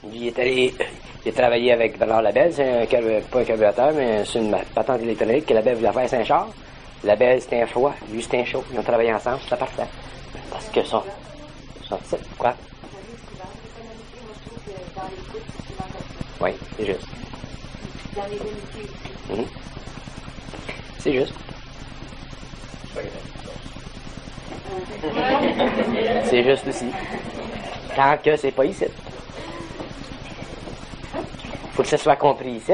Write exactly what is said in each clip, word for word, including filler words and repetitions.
Il est allé, il a travaillé avec Bernard Labelle, c'est un carbu- pas un carburateur, mais c'est une patente électronique que Labelle voulait faire Saint-Charles. Labelle, c'était un froid, lui, c'était un chaud. Ils ont travaillé ensemble, c'était parfait. Parce que son, son titre, quoi? Oui, c'est juste. Dans les amitiés aussi. Mhm. C'est juste. C'est juste aussi. Tant que c'est pas ici. Faut que ça soit compris ici.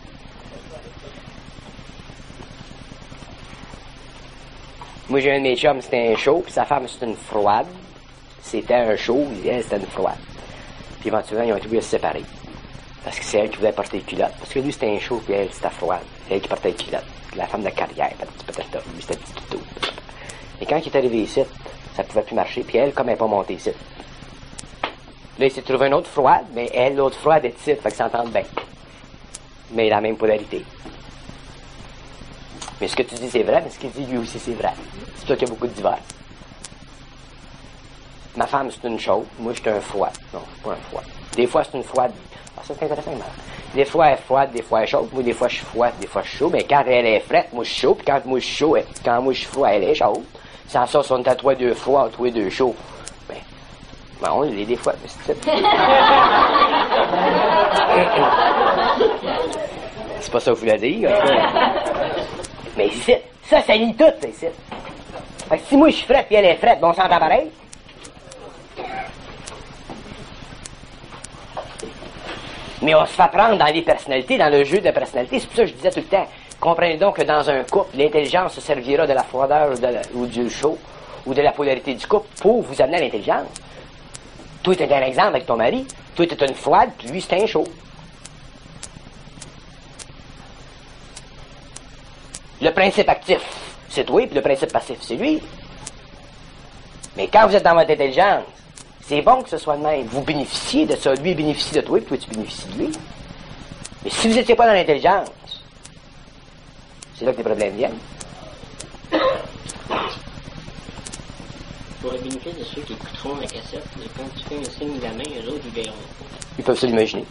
Moi, j'ai un de mes chums, c'était un chaud, puis sa femme, c'était une froide. C'était un chaud, elle, c'était une froide. Puis éventuellement, ils ont été obligés de se séparer. Parce que c'est elle qui voulait porter les culottes. Parce que lui, c'était un chaud, puis elle, c'était froide. C'est elle qui portait les culottes. La femme de carrière, peut-être, lui, c'était un petit tuto. Et quand il est arrivé ici, ça pouvait plus marcher, puis elle, comme elle n'est pas montée ici. Là, il s'est trouvé une autre froide, mais elle, l'autre froide, est ici, fait que ça s'entende bien. Mais la même polarité. Mais ce que tu dis, c'est vrai, mais ce qu'il dit, lui aussi, c'est vrai. C'est pour ça qu'il y a beaucoup de divorces. Ma femme, c'est une chaude. Moi, je suis un froid. Non, c'est pas un froid. Des fois, c'est une froide. Ah, ça, c'est intéressant, mais... Des fois, elle est froide, des fois, elle est chaude. Moi, des fois, je suis froid, des fois, je suis chaud. Mais quand elle est frette, moi, je suis chaud. Puis quand moi, je suis chaud, elle... quand moi, je suis froid, elle est chaude. Sans ça, si on est à toi deux froids, toi deux chauds. Ben, ben on l'est des fois, mais c'est C'est pas ça que vous voulez dire. Mais ici, ça, ça lie tout, ça, ici. Fait que si moi, je suis frette, puis elle est frette, bon, on s'entend pareil. Mais on se fait prendre dans les personnalités, dans le jeu de personnalités. C'est pour ça que je disais tout le temps, comprenez donc que dans un couple, l'intelligence se servira de la froideur ou, de la, ou du chaud, ou de la polarité du couple pour vous amener à l'intelligence. Toi, tu es un exemple avec ton mari. Toi, tu es une froide, puis lui, c'est un chaud. Le principe actif, c'est toi, puis le principe passif, c'est lui. Mais quand vous êtes dans votre intelligence, c'est bon que ce soit le même. Vous bénéficiez de ça. Lui bénéficie de toi, puis toi, tu bénéficies de lui. Mais si vous n'étiez pas dans l'intelligence, c'est là que les problèmes viennent. Pour le bénéfice de ceux qui écouteront la cassette, quand tu fais un signe de la main, eux autres, ils verront. Ils peuvent se l'imaginer.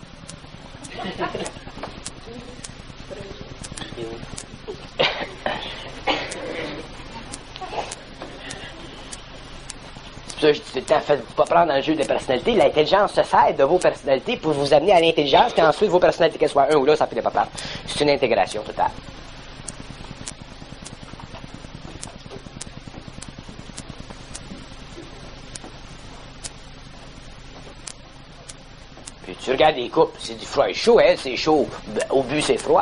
C'est pour ça que je dis tout le temps, faites-vous pas prendre dans le jeu des personnalités. L'intelligence se sert de vos personnalités pour vous amener à l'intelligence, puis ensuite vos personnalités, qu'elles soient un ou l'autre, ça peut pas prendre. C'est une intégration totale. Puis tu regardes les couples, c'est du froid et chaud, elle, c'est chaud. Au but, c'est froid.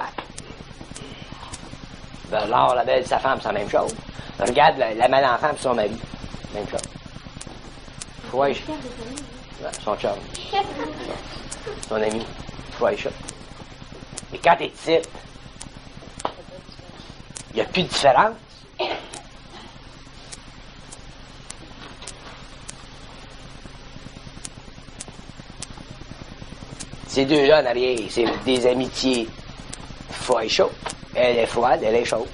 Bernard, la belle, sa femme, c'est la même chose. Regarde la, la mal-enfant et son mari. Même chose. Froid et chaud. Ouais, son chum. Son ami. Froid et chaud. Et quand t'es type, il n'y a plus de différence. Ces deux-là en arrière, c'est des amitiés froid et chaud. Elle est froide, elle est chaude.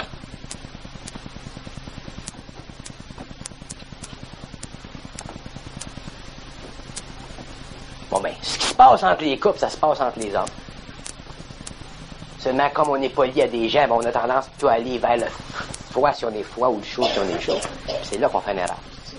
Bon ben, ce qui se passe entre les couples, ça se passe entre les hommes. Seulement, comme on n'est pas lié à des gens, ben, on a tendance plutôt à aller vers le froid si on est froid ou le chaud si on est chaud. C'est là qu'on fait une erreur.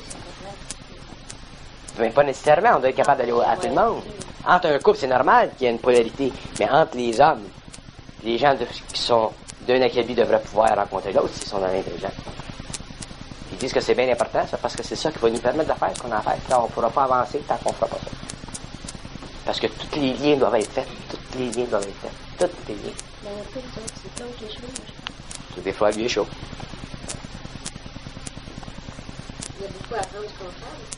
Mais pas nécessairement, on doit être capable d'aller à tout le monde. Entre un couple, c'est normal qu'il y ait une polarité, mais entre les hommes, les gens de, qui sont d'un acabit devraient pouvoir rencontrer l'autre s'ils sont dans l'intelligence. Ils disent que c'est bien important, ça, parce que c'est ça qui va nous permettre de faire ce qu'on a à faire. Là, on ne pourra pas avancer tant qu'on ne fera pas ça. Parce que tous les liens doivent être faits. Tous les liens doivent être faits. Tous les liens. Mais il y a pas d'autres, c'est pas autre chose. Tout des fois, lui est chaud. Il y a beaucoup à apprendre du contraire, de toute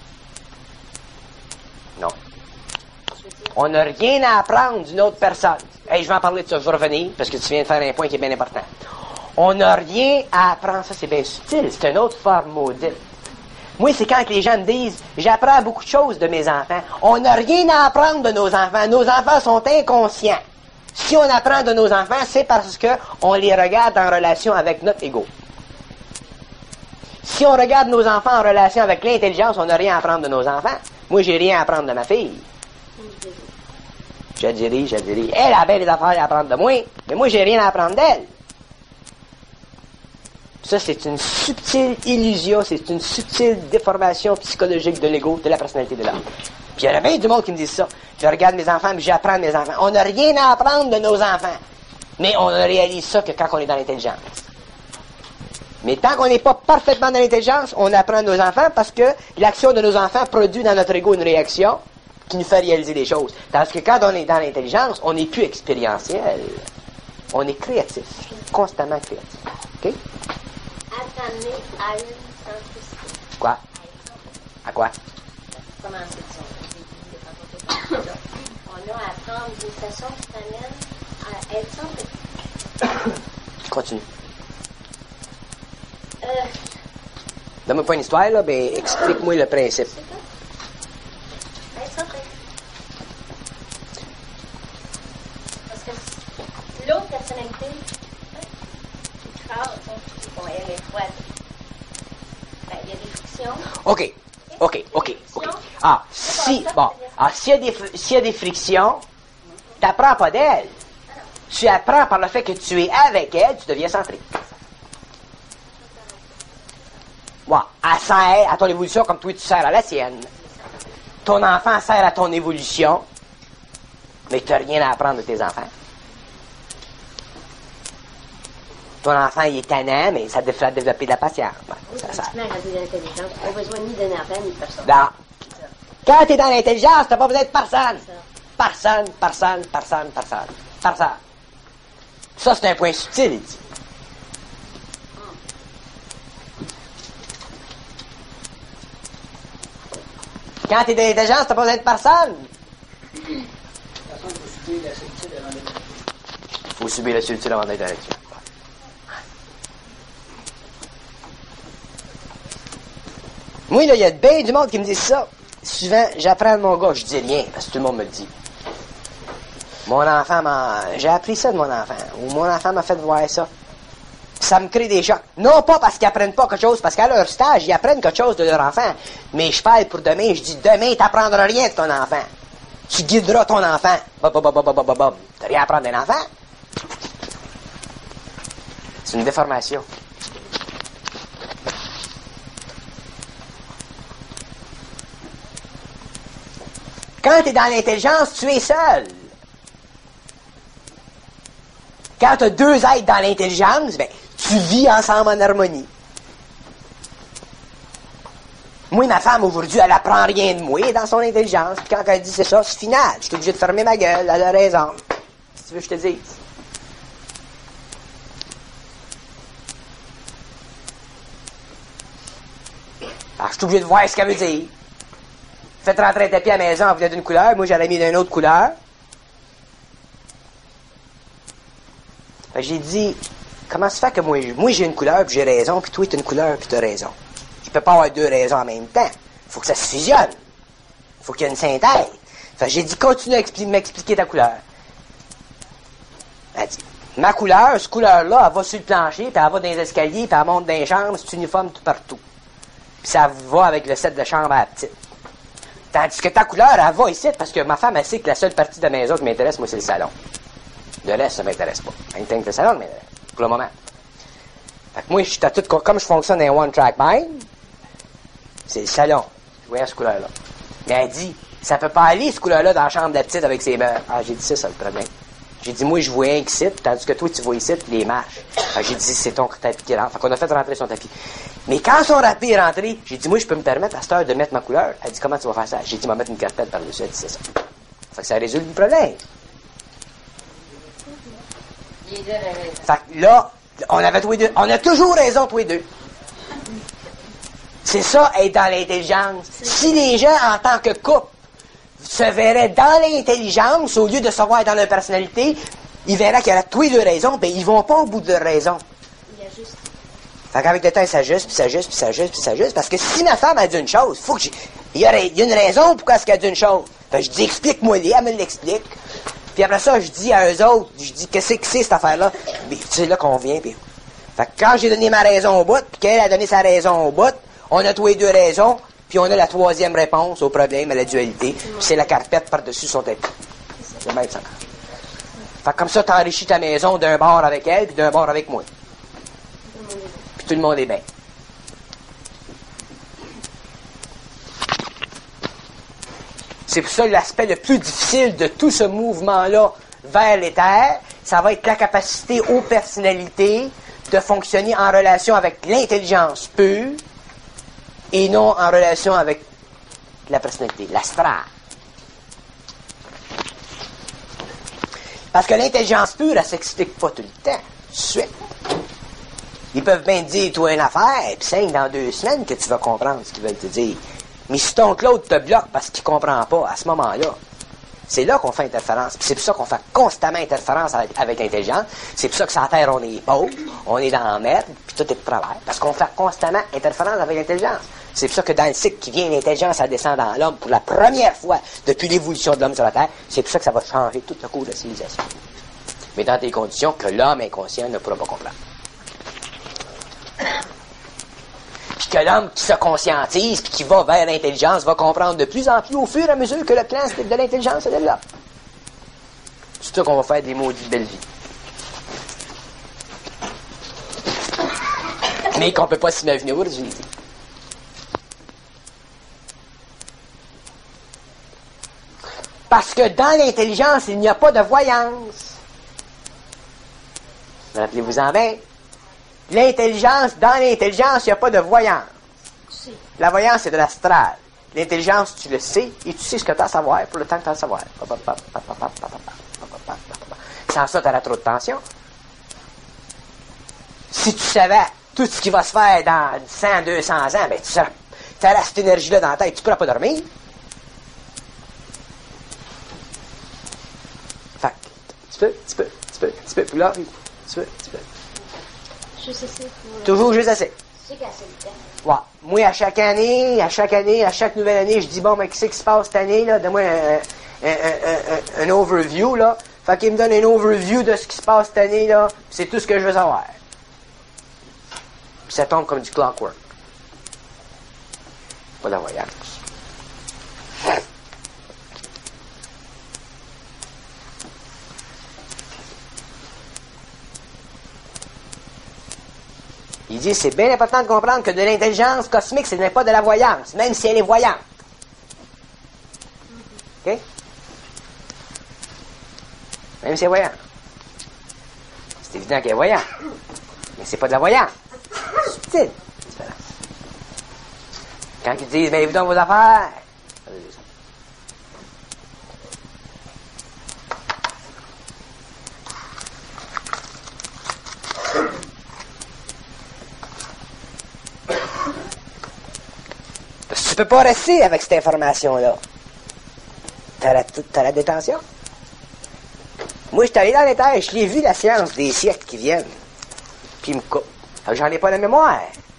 façon. Non. Je veux dire, On n'a rien à apprendre d'une autre personne. Hey, je vais en parler de ça, je vais revenir, parce que tu viens de faire un point qui est bien important. On n'a rien à apprendre, ça c'est bien subtil, c'est une autre forme maudite. Moi, c'est quand les gens me disent, j'apprends beaucoup de choses de mes enfants. On n'a rien à apprendre de nos enfants. Nos enfants sont inconscients. Si on apprend de nos enfants, c'est parce que on les regarde en relation avec notre ego. Si on regarde nos enfants en relation avec l'intelligence, on n'a rien à apprendre de nos enfants. Moi, j'ai rien à apprendre de ma fille. Je dirais, je dirais, elle a bien des affaires à apprendre de moi, mais moi, j'ai rien à apprendre d'elle. Ça, c'est une subtile illusion, c'est une subtile déformation psychologique de l'ego, de la personnalité de l'homme. Puis il y a bien du monde qui me dit ça. Je regarde mes enfants, puis j'apprends de mes enfants. On n'a rien à apprendre de nos enfants. Mais on ne réalise ça que quand on est dans l'intelligence. Mais tant qu'on n'est pas parfaitement dans l'intelligence, on apprend de nos enfants parce que l'action de nos enfants produit dans notre ego une réaction qui nous fait réaliser des choses. Tandis que quand on est dans l'intelligence, on n'est plus expérientiel. On est créatif. Constamment créatif. OK? Attamener à une centricité. Quoi? À quoi? Comment c'est ça? On a à prendre des façons qui t'amènent à être centrique. Continue. Euh, Donne-moi pas une histoire, là, mais explique-moi le principe. c'est quoi? Être centrique. Parce que l'autre personnalité, Charles, bon, elle est froide. Ben, il y a des frictions. OK. OK, OK, OK. Ah, si, bon, ah, s'il y a des, fr- s'il y a des frictions, t'apprends pas d'elle. Tu apprends par le fait que tu es avec elle, tu deviens centrique. Ouais, elle sert à ton évolution comme toi tu sers à la sienne. Ton enfant sert à ton évolution, mais tu n'as rien à apprendre de tes enfants. Ton enfant, il est tannant, mais ça te fait développer de la patience. Ouais, ça sert. Maintenant, quand tu es dans l'intelligence, tu n'as pas besoin ni d'un enfant, ni de personne. Non. Quand tu es dans l'intelligence, tu n'as pas besoin de personne. Ça. Personne, personne, personne, personne. Personne. Ça, c'est un point subtil, il dit. Quand tu es dans l'intelligence, tu n'as pas besoin de personne. Il faut subir la solitude avant d'être dans l'intelligence. Moi, là, il y a bien du monde qui me dit ça. Souvent, j'apprends de mon gars, je dis rien, parce que tout le monde me le dit. Mon enfant m'a... J'ai appris ça de mon enfant. Ou mon enfant m'a fait voir ça. Ça me crée des chocs. Non pas parce qu'ils apprennent pas quelque chose, parce qu'à leur stage, ils apprennent quelque chose de leur enfant. Mais je parle pour demain, je dis, demain, t'apprendras rien de ton enfant. Tu guideras ton enfant. Bop, bop, bop, bop, bop, bop. T'as rien à apprendre d'un enfant? C'est une déformation. Quand tu es dans l'intelligence, tu es seul. Quand tu as deux êtres dans l'intelligence, ben, tu vis ensemble en harmonie. Moi, ma femme, aujourd'hui, elle apprend rien de moi dans son intelligence. Puis quand elle dit c'est ça, c'est final. Je suis obligé de fermer ma gueule. Elle a raison. Si tu veux que je te dise. Alors, je suis obligé de voir ce qu'elle veut dire. Faites rentrer un tapis à la maison, vous voulez d'une couleur, moi j'aurais mis d'une autre couleur. Fait que j'ai dit, comment se fait que moi, moi j'ai une couleur, puis j'ai raison, puis toi t'as une couleur, puis t'as raison. Il peut pas avoir deux raisons en même temps. Faut que ça se fusionne. Faut qu'il y ait une synthèse. Fait que j'ai dit, continue à m'expliquer ta couleur. Elle dit, ma couleur, cette couleur-là, elle va sur le plancher, puis elle va dans les escaliers, puis elle monte dans les chambres, c'est uniforme tout partout. Puis ça va avec le set de chambre à la petite. Tandis que ta couleur, elle va ici, parce que ma femme, elle sait que la seule partie de la maison qui m'intéresse, moi, c'est le salon. De l'Est, ça m'intéresse pas. Rien que le salon m'intéresse, pour le moment. Fait que moi, je suis à tout, comme je fonctionne en one-track mind, c'est le salon. Je voyais cette couleur-là. Mais elle dit, ça peut pas aller, cette couleur-là, dans la chambre de la petite avec ses meubles. Ah, j'ai dit, c'est ça le problème. J'ai dit, moi, je vois un ici, tandis que toi, tu vois ici, les marches. Fait que j'ai dit, c'est ton tapis qui rentre. Fait qu'on a fait rentrer son tapis. Mais quand son tapis est rentré, j'ai dit, moi, je peux me permettre à cette heure de mettre ma couleur. Elle dit, comment tu vas faire ça? J'ai dit, je vais mettre une carpette par-dessus. Elle dit, c'est ça. Fait que ça résout le problème. Fait que là, on avait tous les deux, on a toujours raison tous les deux. C'est ça, être dans l'intelligence. Si les gens, en tant que couple, se verraient dans l'intelligence, au lieu de se voir dans leur personnalité, ils verraient qu'il y aurait tous les deux raisons, ben ils vont pas au bout de leur raison. Il y a juste. Fait qu'avec le temps, ils s'ajustent, puis s'ajustent, puis s'ajustent, puis s'ajustent, parce que si ma femme a dit une chose, faut que j'ai... Il y a, il y a une raison pourquoi est-ce qu'elle a dit une chose. Fait que je dis, explique-moi-les, elle me l'explique. Puis après ça, je dis à eux autres, je dis, qu'est-ce que c'est cette affaire-là? Puis c'est là qu'on vient, puis... Fait que quand j'ai donné ma raison au bout, puis qu'elle a donné sa raison au bout, on a tous les deux raisons, puis on a la troisième réponse au problème, à la dualité, puis c'est la carpette par-dessus son tapis. C'est même ça. Fait que comme ça, t'enrichis ta maison d'un bord avec elle, puis d'un bord avec moi. Puis tout le monde est bien. C'est pour ça que l'aspect le plus difficile de tout ce mouvement-là vers l'éther, ça va être la capacité aux personnalités de fonctionner en relation avec l'intelligence pure et non en relation avec la personnalité, l'astral. Parce que l'intelligence pure, elle s'explique pas tout le temps, tout de suite. Ils peuvent bien te dire, toi, une affaire, puis cinq dans deux semaines que tu vas comprendre ce qu'ils veulent te dire. Mais si ton Claude te bloque parce qu'il comprend pas, à ce moment-là, c'est là qu'on fait interférence. Puis c'est pour ça qu'on fait constamment interférence avec, avec l'intelligence. C'est pour ça que sur la Terre, on est pauvre, on est dans la merde, puis tout est de travers. Parce qu'on fait constamment interférence avec l'intelligence. C'est pour ça que dans le cycle qui vient, l'intelligence, elle descend dans l'homme pour la première fois depuis l'évolution de l'homme sur la Terre. C'est pour ça que ça va changer tout le cours de la civilisation. Mais dans des conditions que l'homme inconscient ne pourra pas comprendre. Puis que l'homme qui se conscientise, puis qui va vers l'intelligence, va comprendre de plus en plus au fur et à mesure que le plan de l'intelligence se développe. C'est ça qu'on va faire des maudites belles vies. Mais qu'on ne peut pas s'imaginer où, je l'ai dit. Parce que dans l'intelligence, il n'y a pas de voyance. Rappelez-vous-en bien. L'intelligence, dans l'intelligence, il n'y a pas de voyance. La voyance, c'est de l'astral. L'intelligence, tu le sais, et tu sais ce que tu as à savoir pour le temps que tu as à savoir. Sans ça, tu auras trop de tension. Si tu savais tout ce qui va se faire dans cent, deux cents ans, ben tu auras cette énergie-là dans la tête, tu ne pourras pas dormir. Fait que, tu peux, tu peux, tu peux, tu peux, puis là, tu peux, tu peux. Juste assez pour... Toujours juste assez. C'est qu'assez le temps. Ouais. Moi, à chaque année, à chaque année, à chaque nouvelle année, je dis, bon, mais qu'est-ce qui se passe cette année, là? Donne-moi un, un, un, un, un overview, là. Fait qu'il me donne un overview de ce qui se passe cette année, là. C'est tout ce que je veux savoir. Puis ça tombe comme du clockwork. Pas de voyance. Il dit, c'est bien important de comprendre que de l'intelligence cosmique, ce n'est pas de la voyance, même si elle est voyante. OK? Même si elle est voyante. C'est évident qu'elle est voyante. Mais c'est pas de la voyance. C'est subtil. Quand ils disent, ben, évidemment, vos affaires. Tu peux pas rester avec cette information-là. T'as la, t'as la détention. Moi, je suis allé dans les terres, je l'ai vu la science des siècles qui viennent. Puis il me coupe. J'en ai pas la mémoire.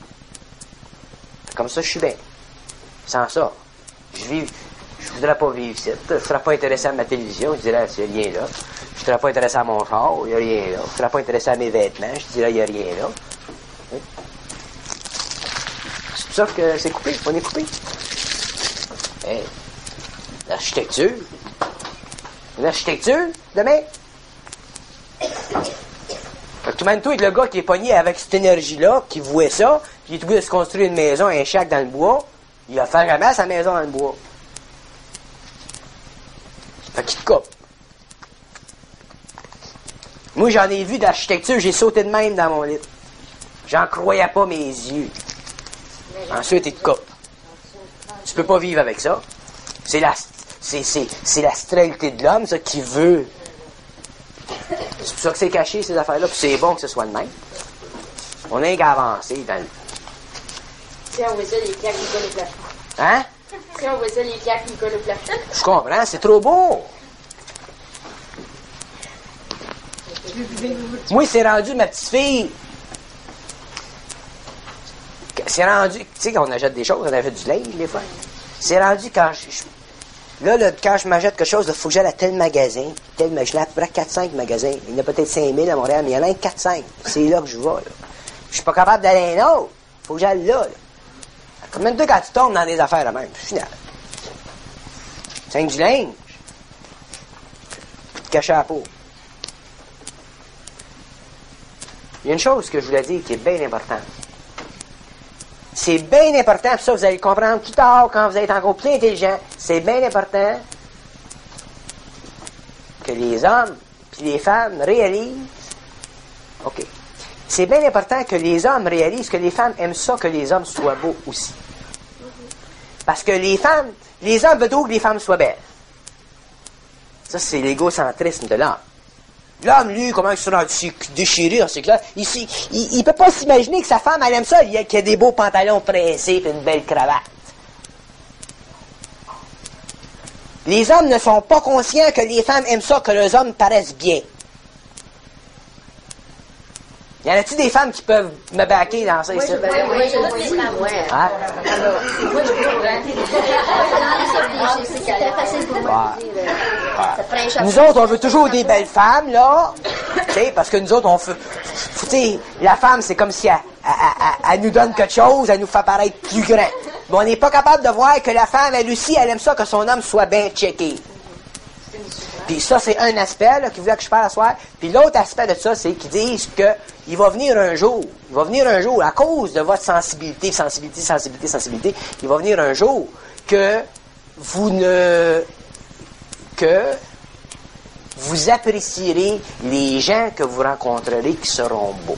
Comme ça, je suis bien. Sans ça, je vis, je voudrais pas vivre ici. Je serais pas intéressé à ma télévision, je dirais, il n'y a rien là. Je serais pas intéressé à mon char, il n'y a rien là. Je serais pas intéressé à mes vêtements, je dirais, il n'y a rien là. Oui. C'est pour ça que c'est coupé, on est coupé. Hey, l'architecture. L'architecture, demain. Fait que tu mènes tout avec le gars qui est pogné avec cette énergie-là, qui voit ça, puis il est obligé de se construire une maison, un shack dans le bois. Il va faire jamais sa maison dans le bois. Fait qu'il te coupe. Moi, j'en ai vu d'architecture, j'ai sauté de même dans mon lit. J'en croyais pas mes yeux. Ensuite, il te coupe. Tu peux pas vivre avec ça. C'est la, c'est, c'est, c'est la stérilité de l'homme, ça, qui veut. C'est pour ça que c'est caché, ces affaires-là, puis c'est bon que ce soit le même. On a qu'à avancer dans le... Si on veut ça, les plaques, ils collent au plafond. Hein? Si on veut ça, les plaques, ils collent au plafond. Je comprends, c'est trop beau. Moi, c'est rendu ma petite fille. C'est rendu, tu sais, quand on achète des choses, on achète du lait, des fois. C'est rendu quand je, je là, là, quand je m'achète quelque chose, il faut que j'aille à tel magasin, tel, je l'ai à peu près quatre cinq magasins. Il y en a peut-être cinq mille à Montréal, mais il y en a quatre cinq. C'est là que je vais, là. Je suis pas capable d'aller à un autre. Faut que j'aille là, là. Combien de temps quand tu tombes dans des affaires là même? Final. C'est du linge. Tu te caches à la peau. Il y a une chose que je voulais dire qui est bien importante. C'est bien important, puis ça vous allez le comprendre plus tard quand vous êtes encore plus intelligent. C'est bien important que les hommes puis les femmes réalisent. OK. C'est bien important que les hommes réalisent que les femmes aiment ça, que les hommes soient beaux aussi. Parce que les femmes, les hommes veulent que les femmes soient belles. Ça, c'est l'égocentrisme de l'homme. L'homme, lui, comment il se rend déchiré, c'est clair. Il, il, il peut pas s'imaginer que sa femme, elle aime ça, qu'il y a des beaux pantalons pressés et une belle cravate. Les hommes ne sont pas conscients que les femmes aiment ça, que les hommes paraissent bien. Y en a-t-il des femmes qui peuvent me baquer dans ça ici? Oui, oui, je dis femmes, ouais. Hein? Moi, je comprends. C'était facile pour moi de dire. Ça prend un chapeau. Nous autres, on veut toujours des belles femmes, là. T'sais, parce que nous autres, on fait... T'sais, la femme, c'est comme si elle, elle, elle, elle nous donne quelque chose, elle nous fait paraître plus grand. Mais on n'est pas capable de voir que la femme, elle aussi, elle aime ça que son homme soit bien checké. Puis ça, c'est un aspect là, qui voulait que je parle à soir. Puis l'autre aspect de ça, c'est qu'ils disent que il va venir un jour, il va venir un jour, à cause de votre sensibilité, sensibilité, sensibilité, sensibilité, il va venir un jour que vous ne... que vous apprécierez les gens que vous rencontrerez qui seront beaux.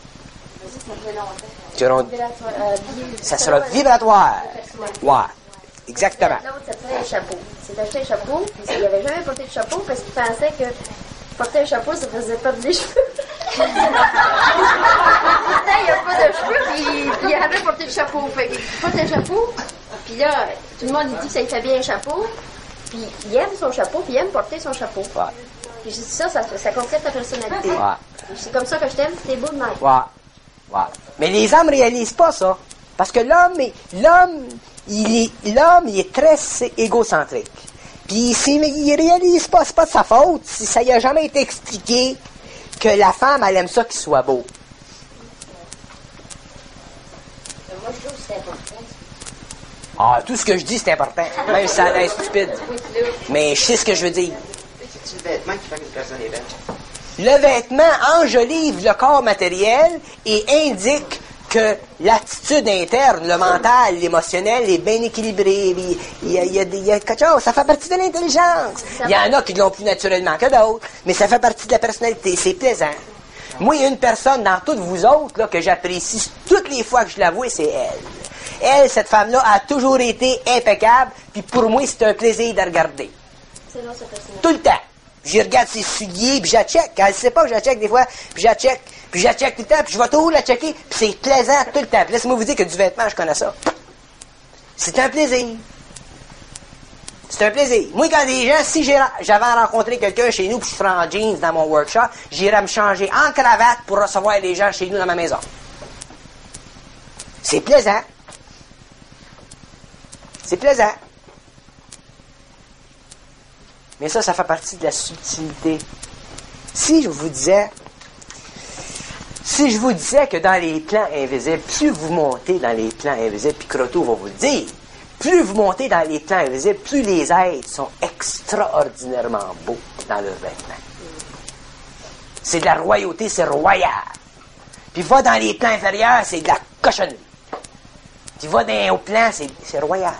Qui auront... Ça sera vibratoire. Ouais. Exactement. L'autre, ça serait un chapeau. C'est d'acheter un chapeau, puis il n'avait jamais porté de chapeau parce qu'il pensait que porter un chapeau, ça faisait perdre les cheveux. Pourtant, il n'y a pas de cheveux, puis il avait porté le chapeau. Fait qu'il porte un chapeau, puis là, tout le monde il dit que ça lui fait bien un chapeau, puis il aime son chapeau, puis il aime porter son chapeau. Ouais. Puis je dis ça, ça, ça complète ta personnalité. Ouais. C'est comme ça que je t'aime, t'es beau de même. Ouais. Ouais. Mais les hommes réalisent pas ça. Parce que l'homme, est, l'homme, il est, l'homme, il est très égocentrique. Puis il réalise pas, c'est pas de sa faute, si ça y a jamais été expliqué que la femme, elle aime ça qu'il soit beau. Moi, je trouve que c'est important. Ah, tout ce que je dis, c'est important. Même si ça a l'air stupide. Mais je sais ce que je veux dire. C'est le vêtement qui fait qu'une personne est belle. Le vêtement enjolive le corps matériel et indique que l'attitude interne, le mental, l'émotionnel est bien équilibré. Il y a, il y a, il y a quelque chose, ça fait partie de l'intelligence. Il y en a qui l'ont plus naturellement que d'autres, mais ça fait partie de la personnalité, c'est plaisant. Moi, il y a une personne dans toutes vous autres là, que j'apprécie toutes les fois que je la vois, c'est elle. Elle, cette femme-là, a toujours été impeccable, puis pour moi, c'est un plaisir de regarder. C'est là, sa personnalité. Tout le temps. Puis je regarde ses souliers, puis je la check. Elle ne sait pas que je la check des fois, puis je la check, puis je la check tout le temps, puis je vais toujours la checker, puis c'est plaisant tout le temps. Puis laissez-moi vous dire que du vêtement, je connais ça. C'est un plaisir. C'est un plaisir. Moi, quand des gens, si j'ai, j'avais rencontré quelqu'un chez nous, puis je serais en jeans dans mon workshop, j'irais me changer en cravate pour recevoir les gens chez nous dans ma maison. C'est plaisant. C'est plaisant. Mais ça, ça fait partie de la subtilité. Si je vous disais, si je vous disais que dans les plans invisibles, plus vous montez dans les plans invisibles, puis Croteau va vous le dire, plus vous montez dans les plans invisibles, plus les êtres sont extraordinairement beaux dans leurs vêtements. C'est de la royauté, c'est royal. Puis va dans les plans inférieurs, c'est de la cochonnerie. Puis va dans les hauts plans, c'est, c'est royal.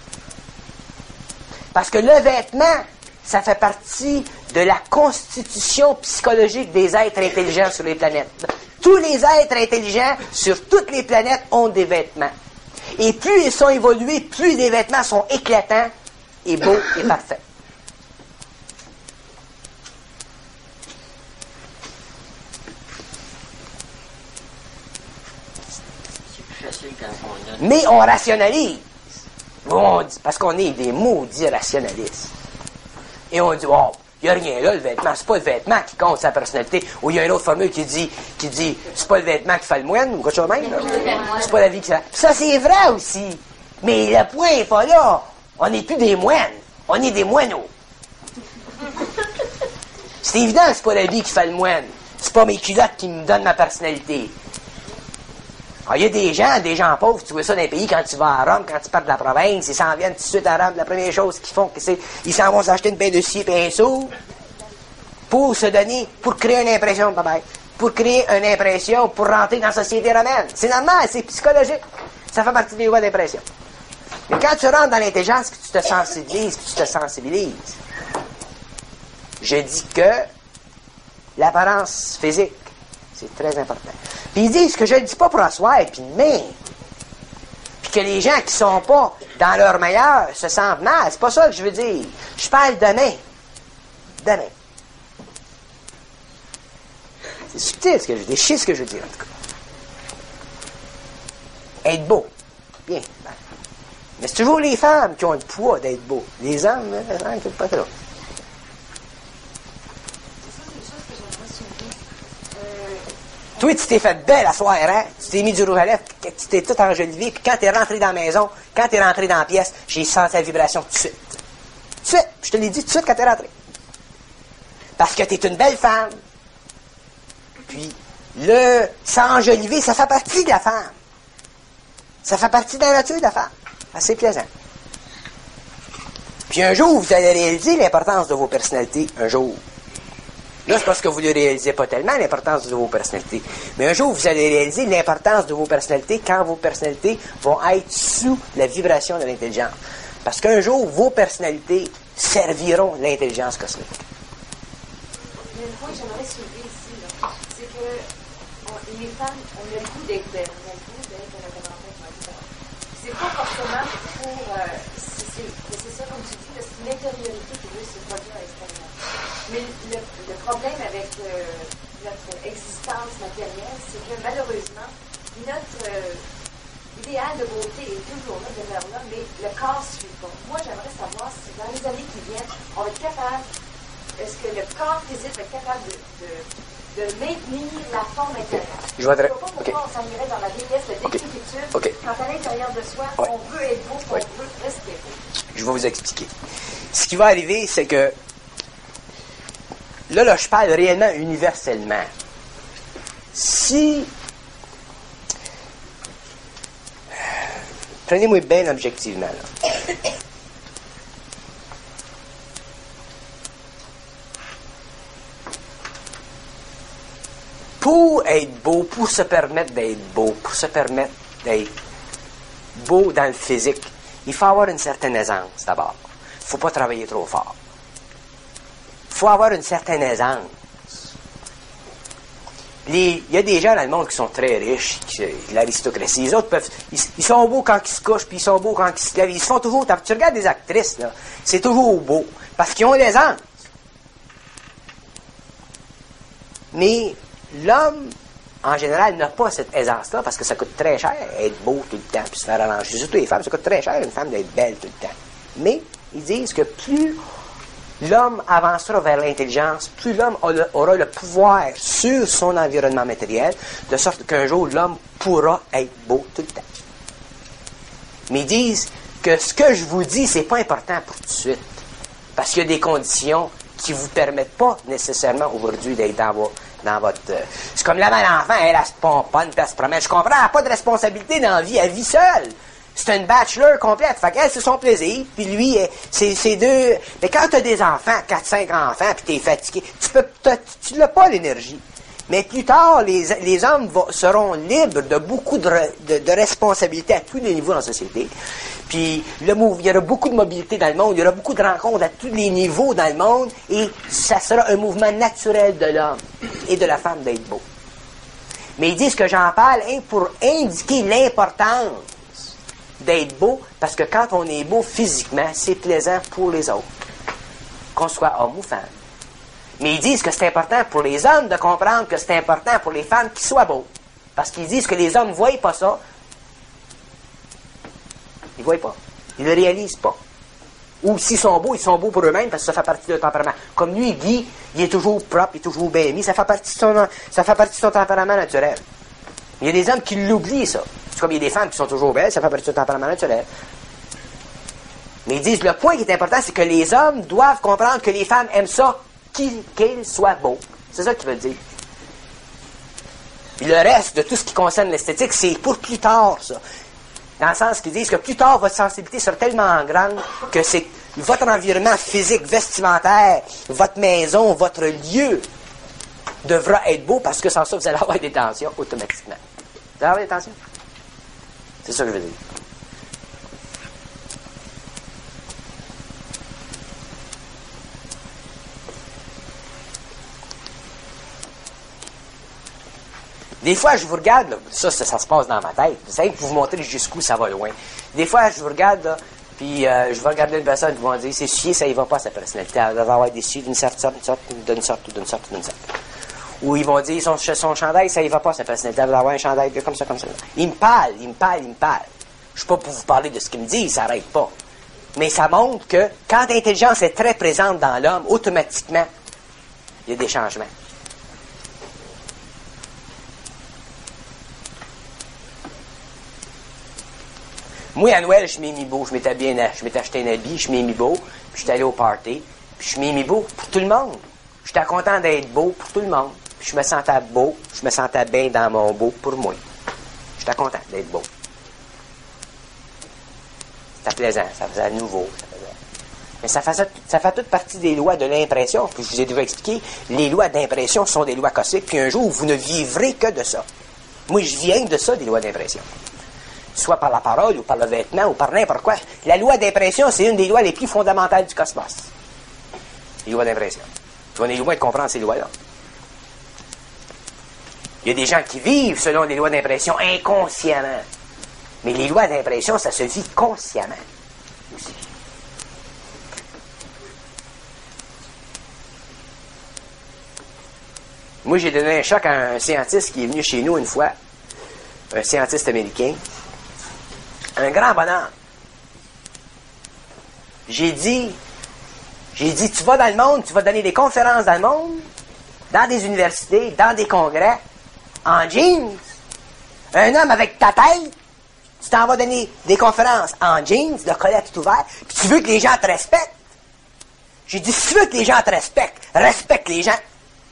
Parce que le vêtement, ça fait partie de la constitution psychologique des êtres intelligents sur les planètes. Tous les êtres intelligents sur toutes les planètes ont des vêtements. Et plus ils sont évolués, plus les vêtements sont éclatants et beaux et parfaits. C'est plus facile quand on a... Mais on rationalise. On dit, parce qu'on est des maudits rationalistes. Et on dit, oh, il n'y a rien là, le vêtement. C'est pas le vêtement qui compte sa personnalité. Ou il y a une autre formule qui dit, qui dit, c'est pas le vêtement qui fait le moine, ou quelque chose de même. Là. C'est pas la vie qui fait. Ça, c'est vrai aussi. Mais le point n'est pas là. On n'est plus des moines. On est des moineaux. C'est évident que c'est pas la vie qui fait le moine. C'est pas mes culottes qui me donnent ma personnalité. Alors, il y a des gens, des gens pauvres, tu vois ça dans les pays, quand tu vas à Rome, quand tu pars de la province, ils s'en viennent tout de suite à Rome, la première chose qu'ils font, c'est ils s'en vont s'acheter une paire de scie et un sou pour se donner, pour créer une impression, bye bye, pour créer une impression, pour rentrer dans la société romaine. C'est normal, c'est psychologique. Ça fait partie des lois d'impression. Mais quand tu rentres dans l'intelligence, que tu te sensibilises, que tu te sensibilises, je dis que l'apparence physique, c'est très important. Puis ils disent que je ne le dis pas pour asseoir, puis demain. Puis que les gens qui ne sont pas dans leur meilleur se sentent mal. C'est pas ça que je veux dire. Je parle demain. Demain. C'est subtil ce que je veux dire. Je sais ce que je veux dire, en tout cas. Être beau. Bien. Mais c'est toujours les femmes qui ont le poids d'être beau. Les hommes, hein, c'est pas trop. Toi, tu t'es fait belle à soir, hein? Tu t'es mis du rouge à lèvres, tu t'es tout enjolivé, puis quand t'es rentré dans la maison, quand t'es rentré dans la pièce, j'ai senti la vibration tout de suite. Tout de suite! Je te l'ai dit tout de suite quand t'es rentré. Parce que t'es une belle femme. Puis, le s'enjoliver, ça fait partie de la femme. Ça fait partie de la nature de la femme. Assez plaisant. Puis un jour, vous allez réaliser l'importance de vos personnalités. Un jour. Là, c'est parce que vous ne réalisez pas tellement l'importance de vos personnalités. Mais un jour, vous allez réaliser l'importance de vos personnalités quand vos personnalités vont être sous la vibration de l'intelligence. Parce qu'un jour, vos personnalités serviront l'intelligence cosmique. Il y a un point que j'aimerais soulever ici, là. C'est que on, les femmes, on a le goût d'être belles. On a le goût d'être un représentant. C'est pas forcément pour... Euh, c'est, c'est ça, comme tu dis, c'est une intériorité qui veut se produire à l'extérieur. Mais le, le problème avec euh, notre existence matérielle, c'est que malheureusement, notre euh, idéal de beauté est toujours là, demeure là, mais le corps ne suit pas. Moi, j'aimerais savoir si dans les années qui viennent, on va être capable, est-ce que le corps physique va être capable de, de, de maintenir la forme intérieure? Je vois très... Je ne vois pas pourquoi okay. on s'en irait dans la vieillesse, la décrépitude, okay. quand à l'intérieur de soi, ouais. on veut être beau, ouais. on veut rester beau. Je vais vous expliquer. Ce qui va arriver, c'est que là, là, je parle réellement universellement. Si... Prenez-moi bien objectivement, là. Pour être beau, pour se permettre d'être beau, pour se permettre d'être beau dans le physique, il faut avoir une certaine aisance, d'abord. Il ne faut pas travailler trop fort. Il faut avoir une certaine aisance. Il y a des gens dans le monde qui sont très riches, qui, l'aristocratie. Les autres peuvent... Ils, ils sont beaux quand ils se couchent, puis ils sont beaux quand ils se lèvent. Ils se font toujours... Tu regardes des actrices, là, c'est toujours beau. Parce qu'ils ont l'aisance. Mais l'homme, en général, n'a pas cette aisance-là, parce que ça coûte très cher être beau tout le temps, puis se faire arranger. Surtout les femmes, ça coûte très cher une femme d'être belle tout le temps. Mais ils disent que plus l'homme avancera vers l'intelligence, plus l'homme aura le pouvoir sur son environnement matériel, de sorte qu'un jour, l'homme pourra être beau tout le temps. Mais ils disent que ce que je vous dis, c'est pas important pour tout de suite. Parce qu'il y a des conditions qui ne vous permettent pas nécessairement aujourd'hui d'être dans, vos, dans votre... Euh, c'est comme la maman l'enfant, elle, elle se pomponne, elle se promène. Je comprends, elle n'a pas de responsabilité dans la vie, elle vit seule. C'est une bachelor complète. Fait qu'elle, c'est son plaisir. Puis lui, c'est, c'est deux... Mais quand tu as des enfants, quatre cinq enfants, puis tu es fatigué, tu peux, tu n'as pas l'énergie. Mais plus tard, les, les hommes vont, seront libres de beaucoup de, de, de responsabilités à tous les niveaux dans la société. Puis le move, il y aura beaucoup de mobilité dans le monde, il y aura beaucoup de rencontres à tous les niveaux dans le monde, et ça sera un mouvement naturel de l'homme et de la femme d'être beau. Mais ils disent que j'en parle hein, pour indiquer l'importance d'être beau, parce que quand on est beau physiquement, c'est plaisant pour les autres, qu'on soit homme ou femme. Mais ils disent que c'est important pour les hommes de comprendre que c'est important pour les femmes qu'ils soient beaux. Parce qu'ils disent que les hommes ne voient pas ça. Ils ne voient pas. Ils ne le réalisent pas. Ou s'ils sont beaux, ils sont beaux pour eux-mêmes parce que ça fait partie de leur tempérament. Comme lui, Guy, il est toujours propre, il est toujours bien mis. Ça fait partie de son, ça fait partie de son tempérament naturel. Il y a des hommes qui l'oublient, ça. C'est comme il y a des femmes qui sont toujours belles, ça fait partie de son tempérament naturel. Mais ils disent, le point qui est important, c'est que les hommes doivent comprendre que les femmes aiment ça, qu'ils soient beaux. C'est ça qu'ils veulent dire. Puis le reste de tout ce qui concerne l'esthétique, c'est pour plus tard, ça. Dans le sens qu'ils disent que plus tard, votre sensibilité sera tellement grande que c'est votre environnement physique, vestimentaire, votre maison, votre lieu devra être beau parce que sans ça, vous allez avoir des tensions automatiquement. Vous allez avoir des tensions? C'est ça que je veux dire. Des fois, je vous regarde, là, ça, ça, ça se passe dans ma tête. Vous savez, pour vous montrer jusqu'où ça va loin. Des fois, je vous regarde, là, puis euh, je vais regarder une personne, ils vont dire, c'est chier, ça y va pas, sa personnalité. Elle doit avoir des chiens d'une certaine sorte, d'une sorte, d'une sorte, d'une sorte. Ou ils vont dire, son, son chandail, ça y va pas, sa personnalité. Elle doit avoir un chandail comme ça, comme ça. Ils me parlent, ils me parlent, ils me parlent. Je suis pas pour vous parler de ce qu'ils me disent, ça n'arrête pas. Mais ça montre que quand l'intelligence est très présente dans l'homme, automatiquement, il y a des changements. Moi, à Noël, je m'ai mis beau. Je m'étais bien, je m'étais acheté un habit, je m'ai mis beau. Puis je suis allé au party. Puis je m'ai mis beau pour tout le monde. J'étais content d'être beau pour tout le monde. Puis je me sentais beau. Je me sentais bien dans mon beau pour moi. J'étais content d'être beau. C'était plaisant. Ça faisait nouveau. Ça faisait... Mais ça, faisait, ça fait toute partie des lois de l'impression. Puis je vous ai déjà expliqué, les lois d'impression sont des lois cosmiques. Puis un jour, vous ne vivrez que de ça. Moi, je viens de ça, des lois d'impression. Soit par la parole, ou par le vêtement, ou par n'importe quoi. La loi d'impression, c'est une des lois les plus fondamentales du cosmos. Les lois d'impression. Tu vas aller loin de comprendre ces lois-là. Il y a des gens qui vivent selon les lois d'impression inconsciemment. Mais les lois d'impression, ça se vit consciemment aussi. Moi, j'ai donné un choc à un scientiste qui est venu chez nous une fois. Un scientiste américain. Un grand bonhomme. J'ai dit, j'ai dit, tu vas dans le monde, tu vas donner des conférences dans le monde, dans des universités, dans des congrès, en jeans. Un homme avec ta tête, tu t'en vas donner des conférences en jeans, le collet tout ouvert, puis tu veux que les gens te respectent. J'ai dit, si tu veux que les gens te respectent, respecte les gens.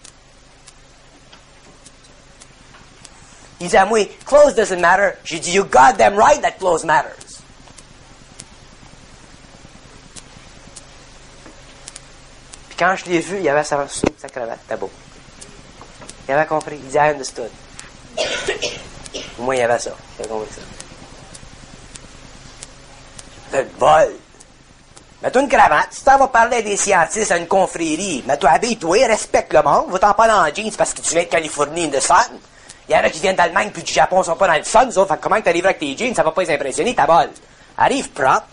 Il dit à moi, clothes doesn't matter. J'ai dit, you got them right that clothes matters. Puis quand je l'ai vu, il avait sa soupe, sa cravate, c'était beau. Il avait compris. Il dit, I understood. Moi, il y avait ça. J'ai compris ça. C'est le vol. Mets-toi une cravate. Si tu vas parler à des scientifiques à une confrérie, mets-toi habille-toi, respecte le monde. Va t'en parler en jeans parce que tu viens de Californie, de Sun. Il y en a qui viennent d'Allemagne puis du Japon sont pas dans le sun, nous autres. Fait que comment tu arriveras avec tes jeans, ça va pas les impressionner, ta balle. Arrive propre.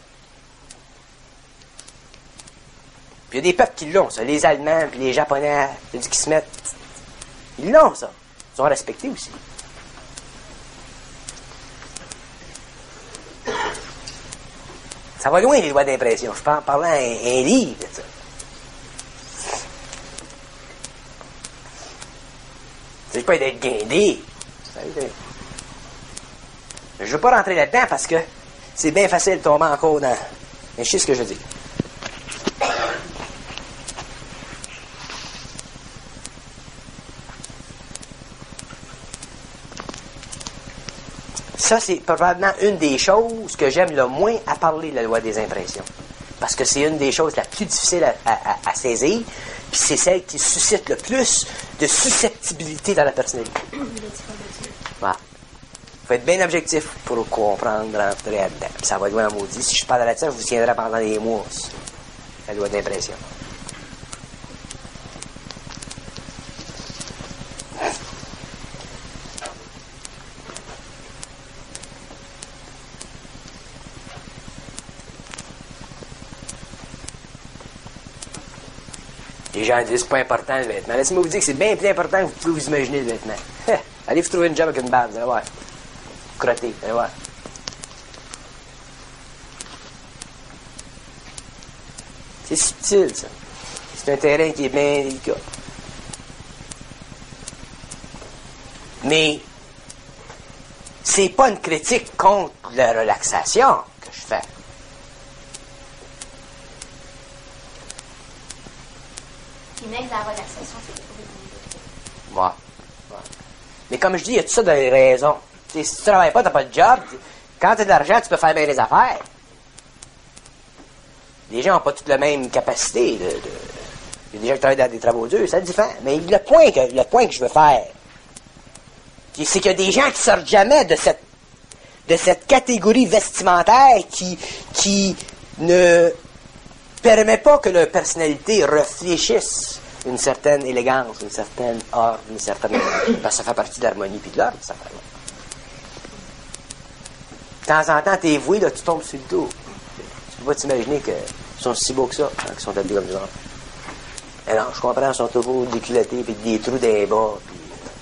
Puis il y a des peuples qui l'ont, ça. Les Allemands puis les Japonais, qui se mettent. Ils l'ont, ça. Ils sont respectés aussi. Ça va loin, les lois d'impression. Je peux en parler un, un livre de ça. C'est pas d'être guindé. Je veux pas rentrer là-dedans parce que c'est bien facile de tomber encore dans... Mais je sais ce que je dis. Ça, c'est probablement une des choses que j'aime le moins à parler de la loi des impressions. Parce que c'est une des choses la plus difficiles à, à, à saisir. Puis c'est celle qui suscite le plus de susceptibilité dans la personnalité. Voilà. Il faut être bien objectif pour comprendre, rentrer là-dedans. Puis ça va être loin en maudit. Si je parle là-dessus, je vous tiendrai pendant des mois. La loi d'impression. Les gens disent c'est pas important le vêtement. Laissez-moi vous dire que c'est bien plus important que vous pouvez vous imaginer le vêtement. Allez vous trouver une job avec une barbe, vous allez voir. Crotté, vous allez voir. C'est subtil, ça. C'est un terrain qui est bien délicat. Mais c'est pas une critique contre la relaxation que je fais. Puis même la relaxation, c'est des problèmes. Voilà. Voilà. Mais comme je dis, il y a tout ça des raisons. T'sais, si tu travailles pas, t'as pas de job. Quand tu as de l'argent, tu peux faire bien les affaires. Les gens n'ont pas toutes la même capacité. De, de... Il y a des gens qui travaillent dans des travaux durs, ça différent. Mais le point que, le point que je veux faire, c'est qu'il y a des gens qui sortent jamais de cette, de cette catégorie vestimentaire qui, qui ne permet pas que leur personnalité réfléchisse une certaine élégance, une certaine ordre, une certaine... Parce que ça fait partie de l'harmonie puis de l'ordre, ça fait. De temps en temps, t'es voué, là, tu tombes sur le dos. Tu peux pas t'imaginer qu'ils sont si beaux que ça, quand ils sont habillés comme ça. Et non, je comprends, ils sont toujours déculottés, puis des trous des bas, puis...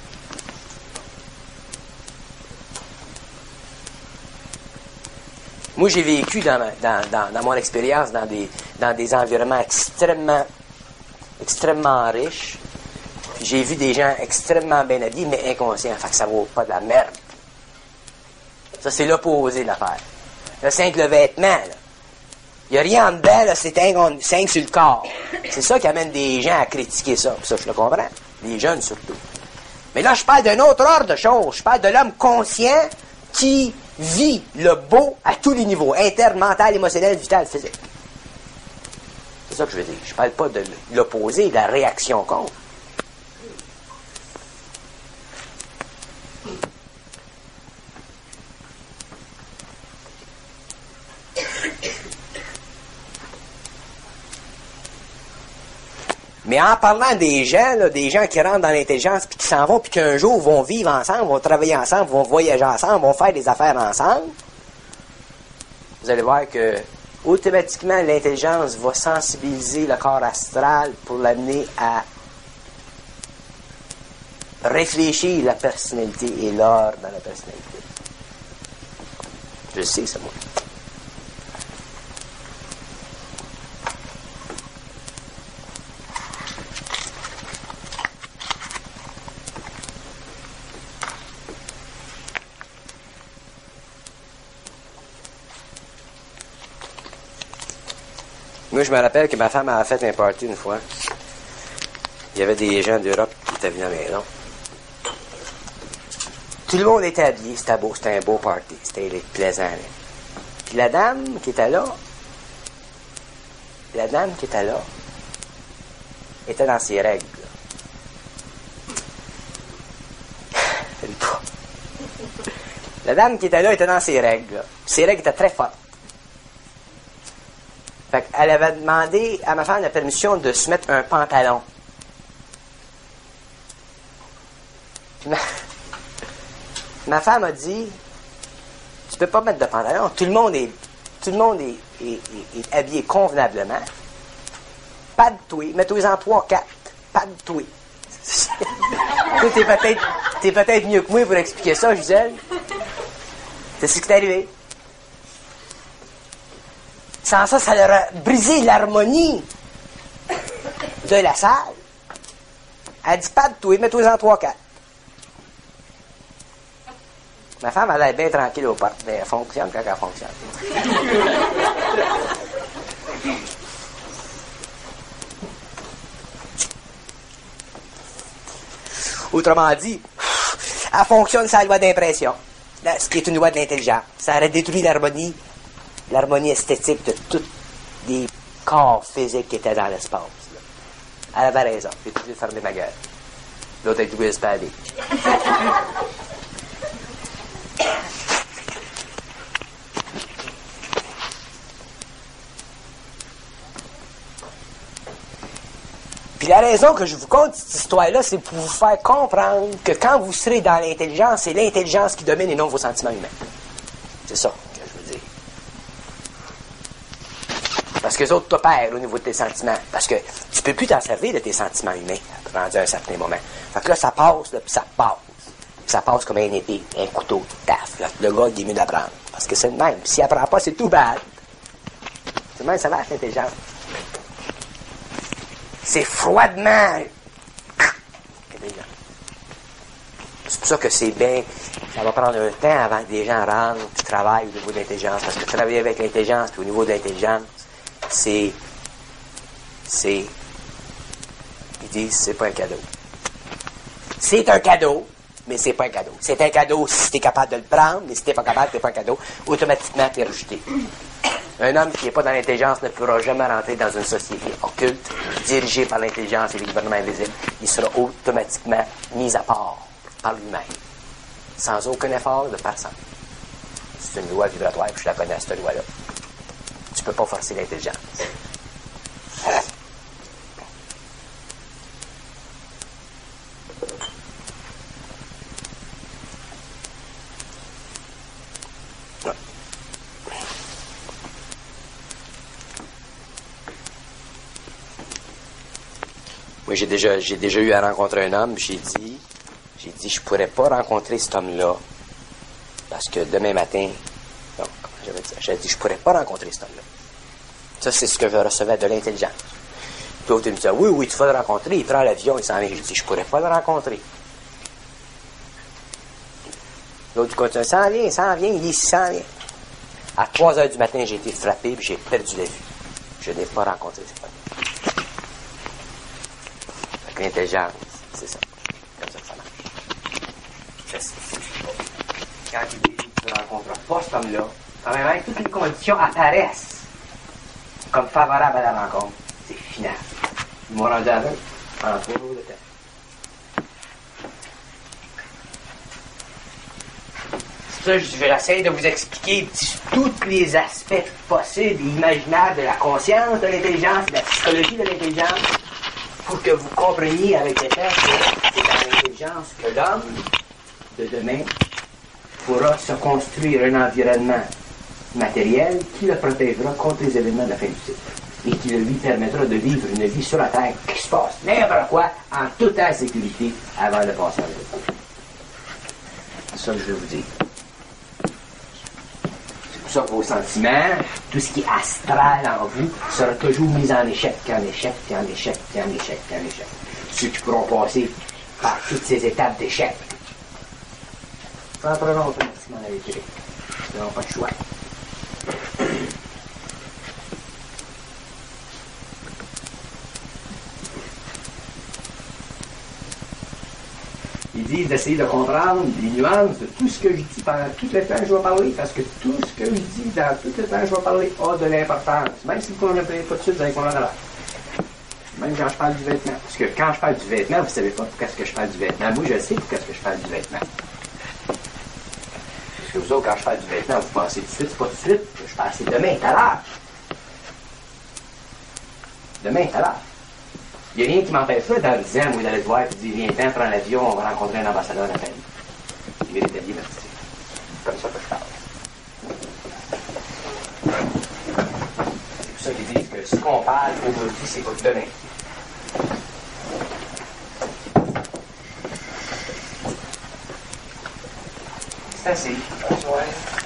Moi, j'ai vécu dans, ma, dans, dans, dans mon expérience dans des, dans des environnements extrêmement, extrêmement riches. Puis j'ai vu des gens extrêmement bien habillés, mais inconscients. Fait que ça vaut pas de la merde. Ça, c'est l'opposé de l'affaire. Là, c'est que le vêtement, là. Il n'y a rien en dedans, là, c'est un, c'est un sur le corps. C'est ça qui amène des gens à critiquer ça. Puis ça, je le comprends. Les jeunes, surtout. Mais là, je parle d'un autre ordre de choses. Je parle de l'homme conscient qui vit le beau à tous les niveaux. Interne, mental, émotionnel, vital, physique. C'est ça que je veux dire. Je parle pas de l'opposé, de la réaction contre. Mais en parlant des gens, là, des gens qui rentrent dans l'intelligence, puis qui s'en vont, puis qu'un jour vont vivre ensemble, vont travailler ensemble, vont voyager ensemble, vont faire des affaires ensemble, vous allez voir que automatiquement l'intelligence va sensibiliser le corps astral pour l'amener à réfléchir la personnalité et l'ordre dans la personnalité. Je sais ça, moi. Moi, je me rappelle que ma femme a fait un party une fois. Il y avait des gens d'Europe qui étaient venus à la maison. Tout le monde était habillé, c'était beau, c'était un beau party, c'était plaisant. Là. Puis la dame qui était là, la dame qui était là, était dans ses règles. La dame qui était là était dans ses règles. Là. Ses règles étaient très fortes. Fait qu'elle avait demandé à ma femme la permission de se mettre un pantalon. Puis ma, ma femme a dit, tu peux pas mettre de pantalon. Tout le monde est, tout le monde est, est, est, est habillé convenablement. Pas de toi. Mets-toi en trois, quatre. Pas de toi. T'es peut-être, t'es peut-être mieux que moi pour expliquer ça, Gisèle. C'est ce qui est arrivé. Sans ça, ça leur a brisé l'harmonie de la salle. Elle dit pas de toi, mets-toi en trois, quatre. Ma femme, elle est bien tranquille au parc. Elle fonctionne quand elle fonctionne. Autrement dit, elle fonctionne sa loi d'impression. Ce qui est une loi de l'intelligence. Ça aurait détruit l'harmonie. L'harmonie esthétique de tous les corps physiques qui étaient dans l'espace. Là. Elle avait raison. J'ai tout de fermer ma gueule. L'autre est doué spadé. Puis la raison que je vous conte cette histoire-là, c'est pour vous faire comprendre que quand vous serez dans l'intelligence, c'est l'intelligence qui domine et non vos sentiments humains. C'est ça. Parce que les autres t'opèrent au niveau de tes sentiments. Parce que tu peux plus t'en servir de tes sentiments humains, rendu à un certain moment. Fait que là, ça passe, là, puis ça passe. Puis ça passe comme un épée, un couteau, taf. Là, le gars, il est mieux d'apprendre. Parce que c'est le même. S'il apprend pas, c'est tout bad. C'est le même, ça marche, l'intelligence. C'est froidement... C'est pour ça que c'est bien... Ça va prendre un temps avant que des gens rentrent et travaillent au niveau de l'intelligence. Parce que travailler avec l'intelligence puis au niveau de l'intelligence, c'est, c'est, ils disent, c'est pas un cadeau. C'est un cadeau, mais c'est pas un cadeau. C'est un cadeau si tu es capable de le prendre, mais si tu n'es pas capable, c'est pas un cadeau. Automatiquement, tu es rejeté. Un homme qui n'est pas dans l'intelligence ne pourra jamais rentrer dans une société occulte, dirigée par l'intelligence et les gouvernements invisibles. Il sera automatiquement mis à part par lui-même, sans aucun effort de personne. C'est une loi vibratoire, puis je la connais, cette loi-là. Tu ne peux pas forcer l'intelligence. Moi, j'ai déjà, j'ai déjà eu à rencontrer un homme, j'ai dit, j'ai dit, je pourrais pas rencontrer cet homme-là, parce que demain matin, donc, j'avais dit, j'avais dit, je pourrais pas rencontrer cet homme-là. Ça, c'est ce que je recevais de l'intelligence. Puis l'autre, il me disait, oui, oui, tu vas le rencontrer, il prend l'avion, il s'en vient. J'ai dit, je pourrais pas le rencontrer. L'autre, continue, s'en vient, s'en vient, il s'en vient. À trois heures du matin, j'ai été frappé, puis j'ai perdu la vue. Je n'ai pas rencontré cet homme. L'intelligence, c'est ça. Comme ça que ça marche. Quand tu ne rencontres pas cet homme-là, quand même, toutes les conditions apparaissent comme favorables à la rencontre. C'est final. Ils m'ont rendu aveugle pendant trois jours de temps. C'est ça, j'essaie de vous expliquer tous les aspects possibles et imaginables de la conscience de l'intelligence, de la psychologie de l'intelligence, pour que vous compreniez avec les faits que c'est dans l'intelligence que l'homme de demain pourra se construire un environnement matériel qui le protégera contre les événements de la fin du cycle et qui lui permettra de vivre une vie sur la Terre qui se passe n'importe quoi en totale sécurité avant de passer à l'autre. C'est ça que je veux vous dire. C'est pour ça que vos sentiments, tout ce qui est astral en vous, sera toujours mis en échec, puis en échec, puis en échec, puis en échec, puis en échec. Ceux qui pourront passer par toutes ces étapes d'échec rentreront automatiquement dans les trucs. Ils n'auront pas de choix. Ils disent d'essayer de comprendre les nuances de tout ce que je dis pendant tout le temps que je vais parler, parce que tout ce que je dis dans tout le temps que je vais parler a de l'importance. Même si vous ne comprenez pas tout de suite, vous allez comprendre là. Même quand je parle du vêtement. Parce que quand je parle du vêtement, vous ne savez pas pourquoi est-ce que je parle du vêtement. Moi, je sais pourquoi est-ce que je parle du vêtement. Parce que vous autres, quand je parle du vêtement, vous pensez tout de suite, c'est pas tout de suite. Je parle, c'est demain, tout à l'heure. Demain, tout à l'heure. Il n'y a rien qui m'empêche ça dans dix ans, moi, d'aller te voir et de dire, viens, prends l'avion, on va rencontrer un ambassadeur à Paris. Il est établi, merci. C'est comme ça que je parle. C'est pour ça qu'ils disent que ce qu'on parle aujourd'hui, c'est pas demain. C'est assez. Bonsoir.